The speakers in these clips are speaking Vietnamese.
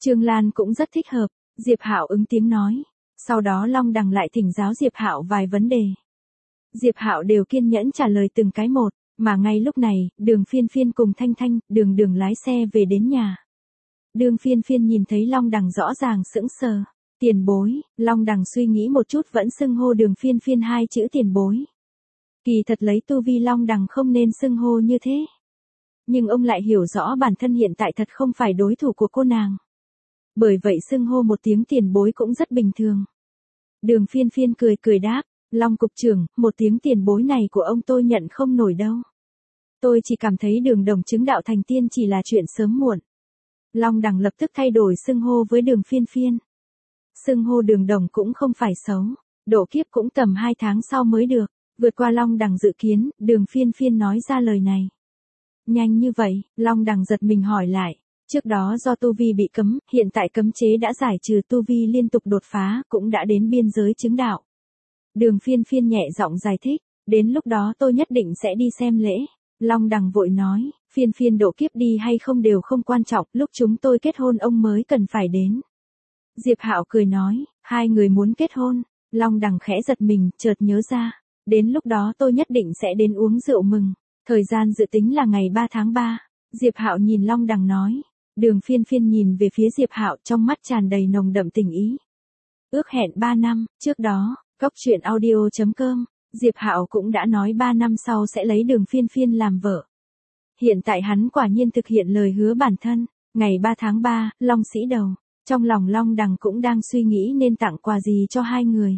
Trương Lan cũng rất thích hợp, Diệp Hạo ứng tiếng nói. Sau đó Long Đằng lại thỉnh giáo Diệp Hạo vài vấn đề. Diệp Hạo đều kiên nhẫn trả lời từng cái một, mà ngay lúc này, Đường Phiên Phiên cùng Thanh Thanh, Đường Đường lái xe về đến nhà. Đường Phiên Phiên nhìn thấy Long Đằng rõ ràng sững sờ. Tiền bối, Long Đằng suy nghĩ một chút vẫn xưng hô Đường Phiên Phiên hai chữ tiền bối. Kỳ thật lấy tu vi Long Đằng không nên xưng hô như thế. Nhưng ông lại hiểu rõ bản thân hiện tại thật không phải đối thủ của cô nàng. Bởi vậy xưng hô một tiếng tiền bối cũng rất bình thường. Đường Phiên Phiên cười cười đáp, Long cục trưởng, một tiếng tiền bối này của ông tôi nhận không nổi đâu. Tôi chỉ cảm thấy Đường Đồng chứng đạo thành tiên chỉ là chuyện sớm muộn. Long Đằng lập tức thay đổi xưng hô với Đường Phiên Phiên. Xưng hô Đường Đồng cũng không phải xấu, độ kiếp cũng tầm 2 tháng sau mới được, vượt qua Long Đằng dự kiến, Đường Phiên Phiên nói ra lời này. Nhanh như vậy, Long Đằng giật mình hỏi lại, trước đó do tu vi bị cấm, hiện tại cấm chế đã giải trừ, tu vi liên tục đột phá, cũng đã đến biên giới chứng đạo. Đường Phiên Phiên nhẹ giọng giải thích, đến lúc đó tôi nhất định sẽ đi xem lễ. Long Đằng vội nói, Phiên Phiên độ kiếp đi hay không đều không quan trọng, lúc chúng tôi kết hôn ông mới cần phải đến. Diệp Hạo cười nói, hai người muốn kết hôn. Long Đằng khẽ giật mình, chợt nhớ ra, đến lúc đó tôi nhất định sẽ đến uống rượu mừng. Thời gian dự tính là ngày 3 tháng 3. Diệp Hạo nhìn Long Đằng nói. Đường Phiên Phiên nhìn về phía Diệp Hạo trong mắt tràn đầy nồng đậm tình ý. Ước hẹn 3 năm, trước đó, coctruyện.audio.com, Diệp Hạo cũng đã nói 3 năm sau sẽ lấy Đường Phiên Phiên làm vợ. Hiện tại hắn quả nhiên thực hiện lời hứa bản thân, ngày 3 tháng 3, Long Sĩ Đầu. Trong lòng Long Đằng cũng đang suy nghĩ nên tặng quà gì cho hai người.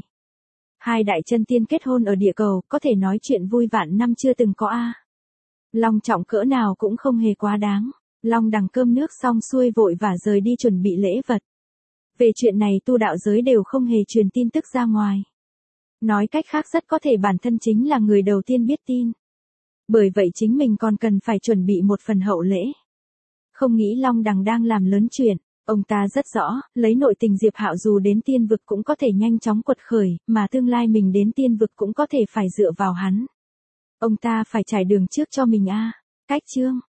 Hai đại chân tiên kết hôn ở địa cầu, có thể nói chuyện vui vạn năm chưa từng có a. Long trọng cỡ nào cũng không hề quá đáng. Long Đằng cơm nước xong xuôi vội và rời đi chuẩn bị lễ vật. Về chuyện này tu đạo giới đều không hề truyền tin tức ra ngoài. Nói cách khác rất có thể bản thân chính là người đầu tiên biết tin. Bởi vậy chính mình còn cần phải chuẩn bị một phần hậu lễ. Không nghĩ Long Đằng đang làm lớn chuyện. Ông ta rất rõ, lấy nội tình Diệp Hạo dù đến tiên vực cũng có thể nhanh chóng quật khởi, mà tương lai mình đến tiên vực cũng có thể phải dựa vào hắn. Ông ta phải trải đường trước cho mình a. Cách chương